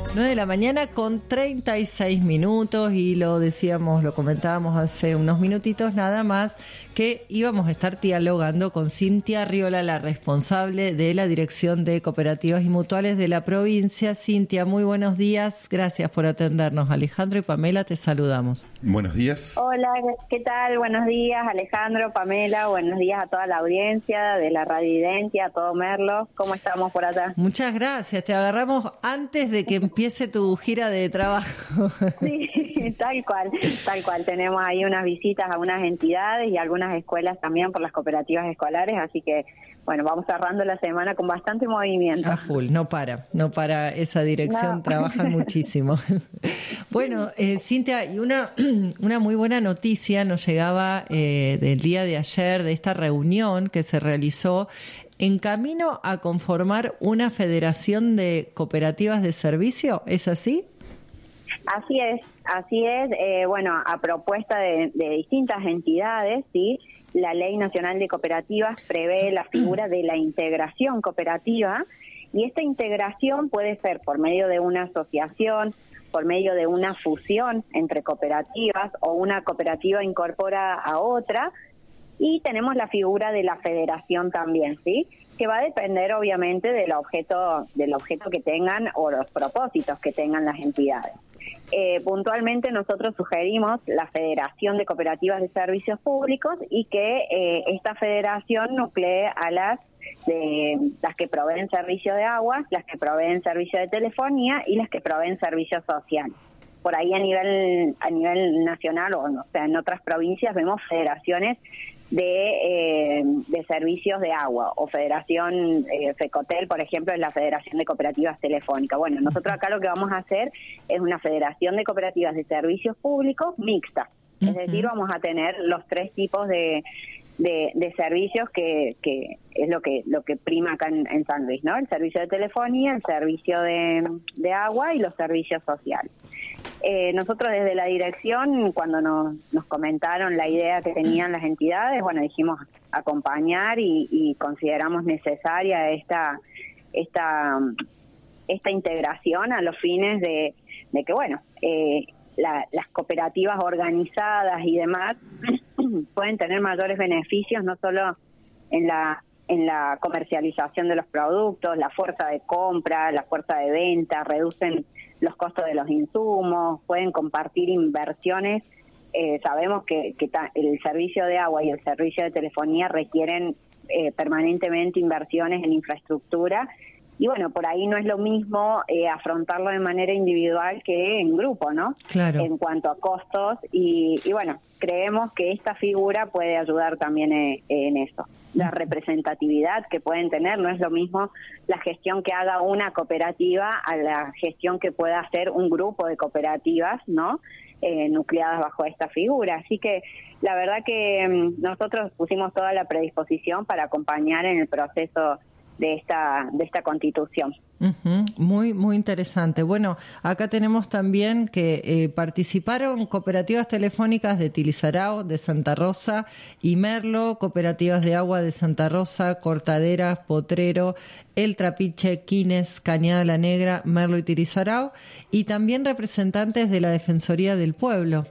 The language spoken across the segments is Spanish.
9 de la mañana con 36 minutos y lo decíamos, lo comentábamos hace unos minutitos nada más, que íbamos a estar dialogando con Cintia Arriola, la responsable de la Dirección de Cooperativas y Mutuales de la provincia. Cintia, muy buenos días, gracias por atendernos. Alejandro y Pamela, te saludamos. Buenos días. Hola, ¿qué tal? Buenos días, Alejandro, Pamela, buenos días a toda la audiencia de la Radio Identia, a todo Merlo. ¿Cómo estamos por allá? Muchas gracias, te agarramos antes de que empiece tu gira de trabajo. Sí, tal cual. Tenemos ahí unas visitas a unas entidades y algunas escuelas también por las cooperativas escolares, así que, bueno, vamos cerrando la semana con bastante movimiento. A full, no para esa dirección, no. Trabajan muchísimo. Bueno, Cintia, y una muy buena noticia nos llegaba del día de ayer, de esta reunión que se realizó en camino a conformar una federación de cooperativas de servicio, ¿es así? Así es. Bueno, a propuesta de distintas entidades, ¿sí? La Ley Nacional de Cooperativas prevé la figura de la integración cooperativa, y esta integración puede ser por medio de una asociación, por medio de una fusión entre cooperativas, o una cooperativa incorpora a otra. Y tenemos la figura de la federación también, ¿sí? Que va a depender obviamente del objeto que tengan o los propósitos que tengan las entidades. Puntualmente nosotros sugerimos la Federación de Cooperativas de Servicios Públicos, y que esta federación nuclee a las que proveen servicio de agua, las que proveen servicio de telefonía y las que proveen servicios sociales. Por ahí a nivel nacional o sea, en otras provincias vemos federaciones de servicios de agua, o federación FECOTEL, por ejemplo, es la Federación de Cooperativas Telefónicas. Bueno, nosotros acá lo que vamos a hacer es una federación de cooperativas de servicios públicos mixta, es decir, vamos a tener los tres tipos de servicios que es lo que prima acá en San Luis, ¿no? El servicio de telefonía, el servicio de agua y los servicios sociales. Nosotros desde la dirección, cuando nos comentaron la idea que tenían las entidades, bueno, dijimos acompañar y consideramos necesaria esta integración a los fines de que, bueno, las cooperativas organizadas y demás pueden tener mayores beneficios, no solo en la comercialización de los productos, la fuerza de compra, la fuerza de venta, reducen los costos de los insumos, pueden compartir inversiones. Sabemos que el servicio de agua y el servicio de telefonía requieren permanentemente inversiones en infraestructura, y bueno, por ahí no es lo mismo afrontarlo de manera individual que en grupo, ¿no? Claro. En cuanto a costos, y bueno, creemos que esta figura puede ayudar también en eso. La representatividad que pueden tener, no es lo mismo la gestión que haga una cooperativa a la gestión que pueda hacer un grupo de cooperativas, ¿no? Nucleadas bajo esta figura. Así que la verdad que nosotros pusimos toda la predisposición para acompañar en el proceso de esta constitución. Uh-huh. Muy interesante. Bueno, acá tenemos también que participaron cooperativas telefónicas de Tilizarao, de Santa Rosa y Merlo, cooperativas de agua de Santa Rosa, Cortaderas, Potrero, El Trapiche, Quines, Cañada la Negra, Merlo y Tilizarao, y también representantes de la Defensoría del Pueblo.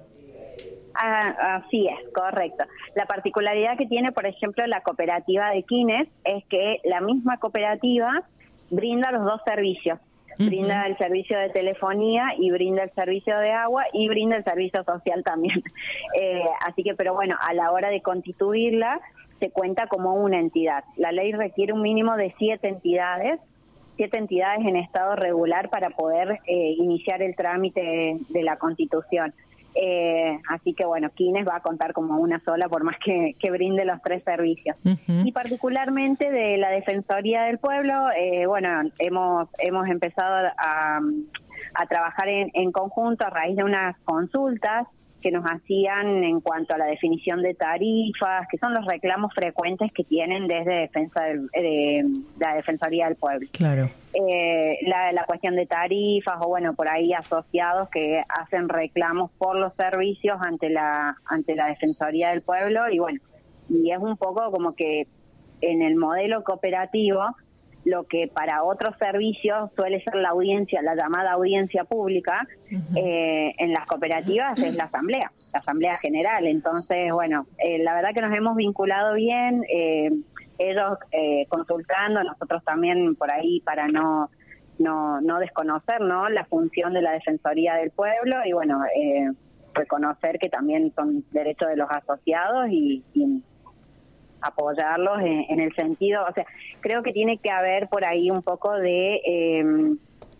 Así es, correcto. La particularidad que tiene, por ejemplo, la cooperativa de Quines es que la misma cooperativa brinda los dos servicios. Brinda el servicio de telefonía y brinda el servicio de agua y brinda el servicio social también. Así que, pero bueno, a la hora de constituirla se cuenta como una entidad. La ley requiere un mínimo de 7 entidades en estado regular para poder iniciar el trámite de la constitución. Así que bueno, Quines va a contar como una sola, por más que brinde los 3 servicios. Uh-huh. Y particularmente de la Defensoría del Pueblo, bueno, hemos empezado a trabajar en conjunto a raíz de unas consultas que nos hacían en cuanto a la definición de tarifas, que son los reclamos frecuentes que tienen desde la Defensoría del Pueblo. Claro. La cuestión de tarifas, o bueno, por ahí asociados que hacen reclamos por los servicios ante la Defensoría del Pueblo, y bueno, y es un poco como que en el modelo cooperativo lo que para otros servicios suele ser la audiencia, la llamada audiencia pública, en las cooperativas es la asamblea general. Entonces, bueno, la verdad que nos hemos vinculado bien, ellos consultando, nosotros también por ahí para no desconocer, ¿no?, la función de la Defensoría del Pueblo y bueno, reconocer que también son derechos de los asociados y apoyarlos en el sentido, o sea, creo que tiene que haber por ahí un poco de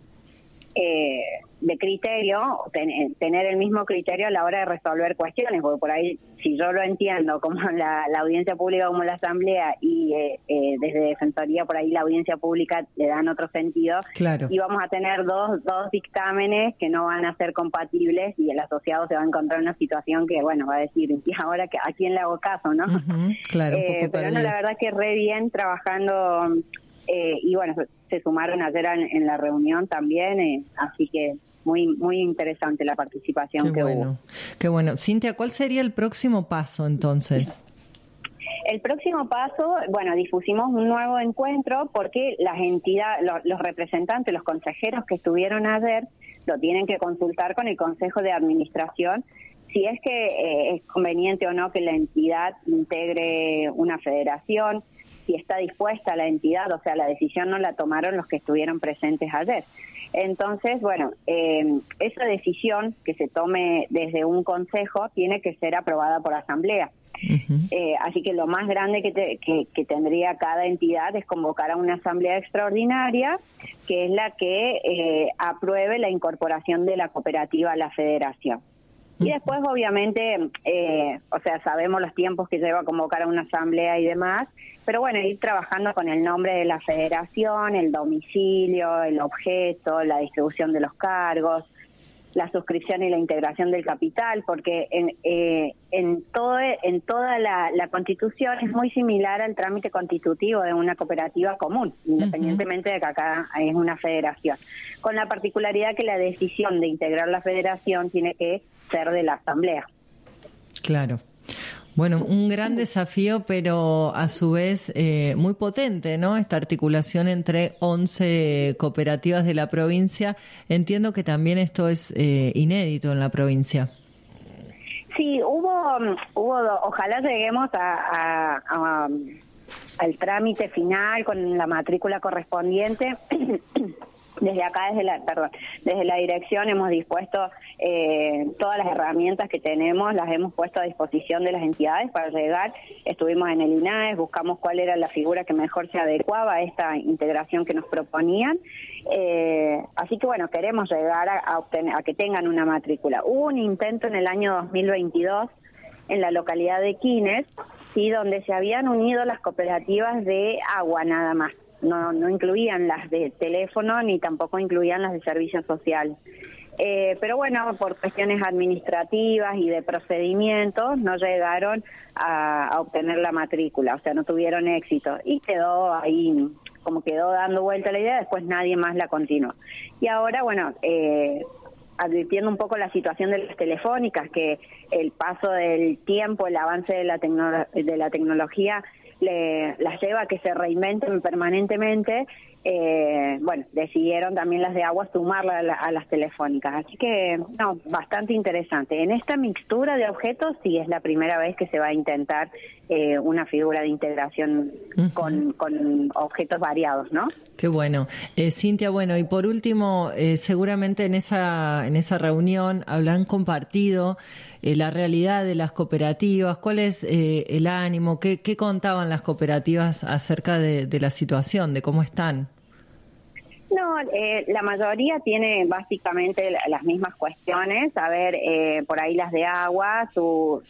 criterio, tener el mismo criterio a la hora de resolver cuestiones, porque por ahí, si yo lo entiendo como la audiencia pública como la asamblea y desde Defensoría por ahí la audiencia pública le dan otro sentido, claro, y vamos a tener dos dictámenes que no van a ser compatibles y el asociado se va a encontrar en una situación que, bueno, va a decir, ¿y ahora a quién le hago caso, no? Claro, un poco pero no, la verdad que re bien trabajando y bueno, se sumaron ayer en la reunión también, así que muy interesante la participación que hubo. Qué bueno. Cintia, ¿cuál sería el próximo paso entonces? El próximo paso, bueno, difusimos un nuevo encuentro porque las entidades, los representantes, los consejeros que estuvieron ayer, lo tienen que consultar con el Consejo de Administración si es que es conveniente o no que la entidad integre una federación, si está dispuesta la entidad, o sea, la decisión no la tomaron los que estuvieron presentes ayer. Entonces, bueno, esa decisión que se tome desde un consejo tiene que ser aprobada por asamblea. Así que lo más grande que tendría cada entidad es convocar a una asamblea extraordinaria, que es la que apruebe la incorporación de la cooperativa a la federación. Y después, obviamente, o sea, sabemos los tiempos que lleva convocar a una asamblea y demás, pero bueno, ir trabajando con el nombre de la federación, el domicilio, el objeto, la distribución de los cargos, la suscripción y la integración del capital, porque en toda la Constitución es muy similar al trámite constitutivo de una cooperativa común, independientemente de que acá es una federación, con la particularidad que la decisión de integrar la federación tiene que ser de la asamblea. Claro. Bueno, un gran desafío, pero a su vez muy potente, ¿no? Esta articulación entre 11 cooperativas de la provincia. Entiendo que también esto es inédito en la provincia. Sí, hubo ojalá lleguemos al trámite final con la matrícula correspondiente. Desde acá, desde la dirección hemos dispuesto todas las herramientas que tenemos, las hemos puesto a disposición de las entidades para llegar. Estuvimos en el INAES, buscamos cuál era la figura que mejor se adecuaba a esta integración que nos proponían. Así que bueno, queremos llegar a que tengan una matrícula. Hubo un intento en el año 2022 en la localidad de Quines, sí, donde se habían unido las cooperativas de agua nada más. No incluían las de teléfono ni tampoco incluían las de servicios sociales. Pero bueno, por cuestiones administrativas y de procedimientos no llegaron a obtener la matrícula, o sea, no tuvieron éxito y quedó ahí, como quedó dando vuelta la idea, después nadie más la continuó. Y ahora, bueno, advirtiendo un poco la situación de las telefónicas, que el paso del tiempo, el avance de la tecnología las lleva a que se reinventen permanentemente, bueno, decidieron también las de agua sumarlas a las telefónicas. Así que, no, bastante interesante. En esta mixtura de objetos sí es la primera vez que se va a intentar una figura de integración con objetos variados, ¿no? Qué bueno. Cintia, bueno, y por último, seguramente en esa reunión habrán compartido la realidad de las cooperativas, cuál es el ánimo, qué contaban las cooperativas acerca de la situación, de cómo están. No, la mayoría tiene básicamente las mismas cuestiones. A ver, por ahí las de agua, su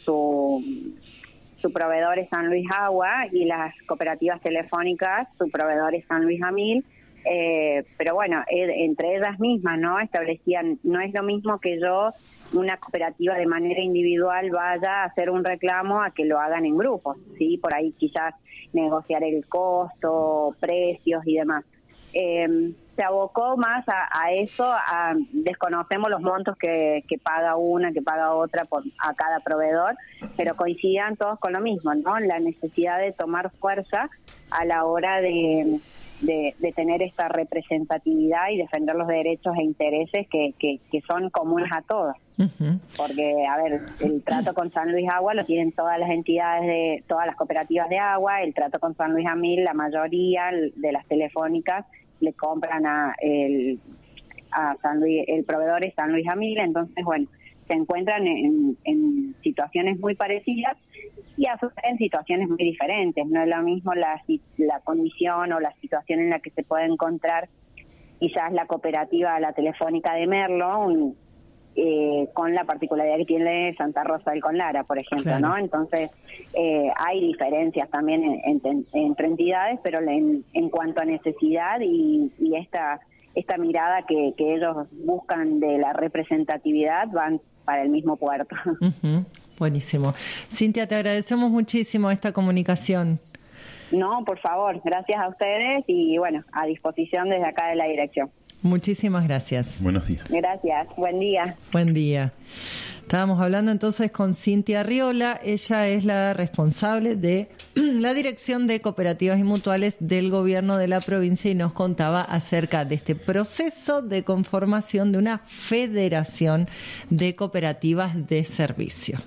proveedor es San Luis Agua, y las cooperativas telefónicas, su proveedor es San Luis Amil. Pero bueno, entre ellas mismas, ¿no? Establecían, no es lo mismo que una cooperativa de manera individual vaya a hacer un reclamo a que lo hagan en grupos, ¿sí? Por ahí quizás negociar el costo, precios y demás. Se abocó más a eso, desconocemos los montos que paga una, que paga otra a cada proveedor, pero coincidían todos con lo mismo, ¿no? La necesidad de tomar fuerza a la hora de de tener esta representatividad y defender los derechos e intereses que son comunes a todos. Uh-huh. Porque, a ver, el trato con San Luis Agua lo tienen todas las entidades, todas las cooperativas de agua. El trato con San Luis Amil, la mayoría de las telefónicas le compran el proveedor es San Luis Amil. Entonces, bueno, se encuentran en situaciones muy parecidas y a su vez en situaciones muy diferentes. No es lo mismo la condición o la situación en la que se puede encontrar quizás la cooperativa, la telefónica de Merlo, con la particularidad que tiene Santa Rosa del Conlara, por ejemplo, claro. ¿No? Entonces, hay diferencias también entre entidades, pero en cuanto a necesidad y esta mirada que ellos buscan de la representatividad, van para el mismo puerto. Uh-huh. Buenísimo. Cintia, te agradecemos muchísimo esta comunicación. No, por favor, gracias a ustedes y bueno, a disposición desde acá de la dirección. Muchísimas gracias. Buenos días. Gracias, buen día. Buen día. Estábamos hablando entonces con Cintia Arriola. Ella es la responsable de la Dirección de Cooperativas y Mutuales del Gobierno de la provincia y nos contaba acerca de este proceso de conformación de una federación de cooperativas de servicio.